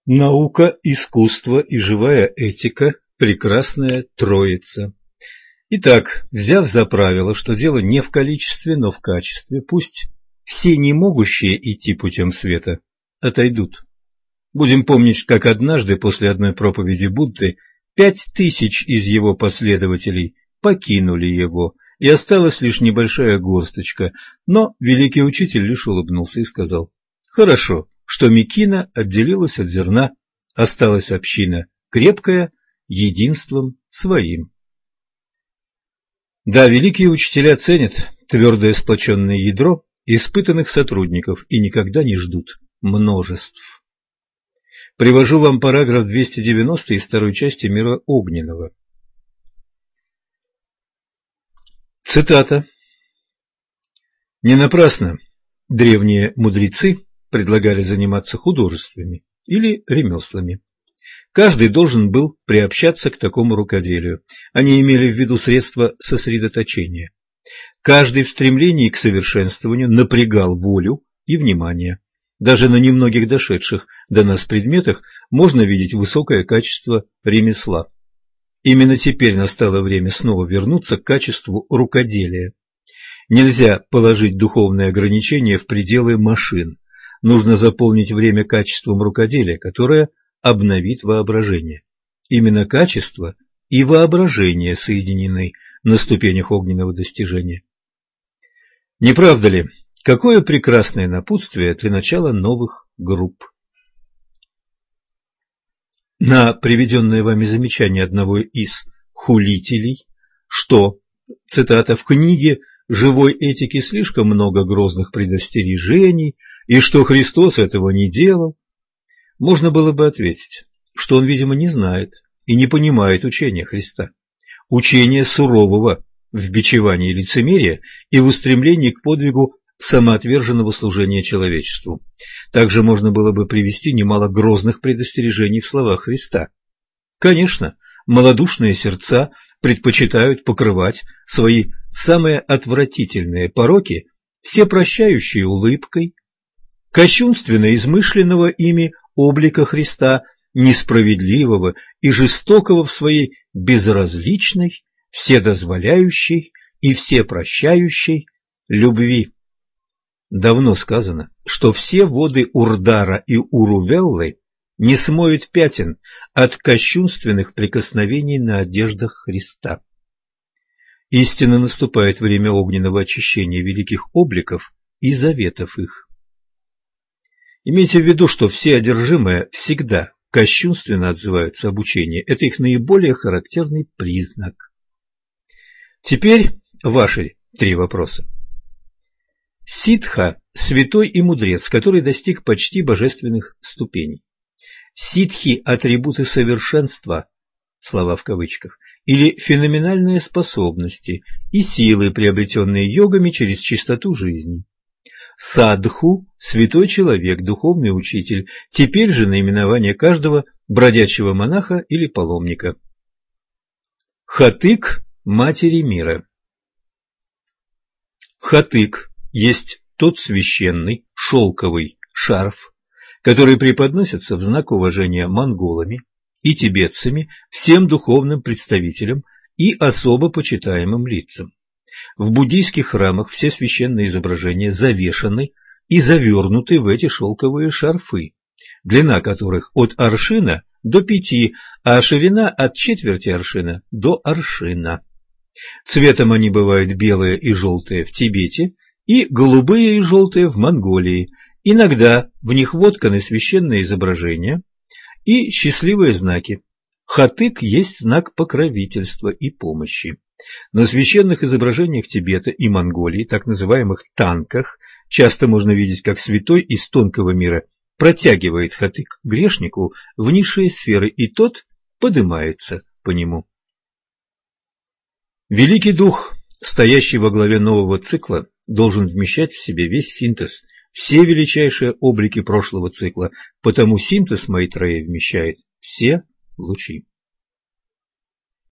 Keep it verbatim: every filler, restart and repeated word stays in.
Наука, искусство и живая этика – прекрасная троица. Итак, взяв за правило, что дело не в количестве, но в качестве, пусть все не могущие идти путем света отойдут. Будем помнить, как однажды после одной проповеди Будды пять тысяч из его последователей покинули его, и осталась лишь небольшая горсточка, но великий учитель лишь улыбнулся и сказал: «Хорошо, что мекина отделилась от зерна, осталась община крепкая, единством своим». Да, великие учителя ценят твердое сплоченное ядро испытанных сотрудников и никогда не ждут множеств. Привожу вам параграф двести девяносто из второй части «Мира огненного». Цитата. «Не напрасно древние мудрецы предлагали заниматься художествами или ремеслами. Каждый должен был приобщаться к такому рукоделию. Они имели в виду средства сосредоточения. Каждый в стремлении к совершенствованию напрягал волю и внимание. Даже на немногих дошедших до нас предметах можно видеть высокое качество ремесла. Именно теперь настало время снова вернуться к качеству рукоделия. Нельзя положить духовные ограничения в пределы машин. Нужно заполнить время качеством рукоделия, которое обновит воображение. Именно качество и воображение соединены на ступенях огненного достижения. Не правда ли, какое прекрасное напутствие для начала новых групп? На приведенное вами замечание одного из хулителей, что, цитата, «в книге живой этики слишком много грозных предостережений, и что Христос этого не делал», можно было бы ответить, что он, видимо, не знает и не понимает учения Христа, учения сурового в бичевании лицемерия и в устремлении к подвигу самоотверженного служения человечеству. Также можно было бы привести немало грозных предостережений в словах Христа. Конечно, малодушные сердца предпочитают покрывать свои самые отвратительные пороки всепрощающей улыбкой, кощунственно измышленного ими облика Христа, несправедливого и жестокого в своей безразличной, вседозволяющей и всепрощающей любви. Давно сказано, что все воды Урдара и Урувеллы не смоют пятен от кощунственных прикосновений на одеждах Христа. Истинно наступает время огненного очищения великих обликов и заветов их. Имейте в виду, что все одержимые всегда кощунственно отзываются об учении. Это их наиболее характерный признак. Теперь ваши три вопроса. Ситха – святой и мудрец, который достиг почти божественных ступеней. Ситхи – атрибуты совершенства, слова в кавычках, или феноменальные способности и силы, приобретенные йогами через чистоту жизни. Садху – святой человек, духовный учитель, теперь же наименование каждого бродячего монаха или паломника. Хатык – матери мира. Хатык есть тот священный шелковый шарф, который преподносится в знак уважения монголами и тибетцами всем духовным представителям и особо почитаемым лицам. В буддийских храмах все священные изображения завешаны и завернуты в эти шелковые шарфы, длина которых от аршина до пяти, а ширина от четверти аршина до аршина. Цветом они бывают белые и желтые в Тибете и голубые и желтые в Монголии. Иногда в них вотканы священные изображения и счастливые знаки. Хатык есть знак покровительства и помощи. На священных изображениях Тибета и Монголии, так называемых танках, часто можно видеть, как святой из тонкого мира протягивает хатык к грешнику в низшие сферы, и тот поднимается по нему. Великий Дух, стоящий во главе нового цикла, должен вмещать в себе весь синтез, все величайшие облики прошлого цикла, потому синтез Майтрея вмещает все лучи.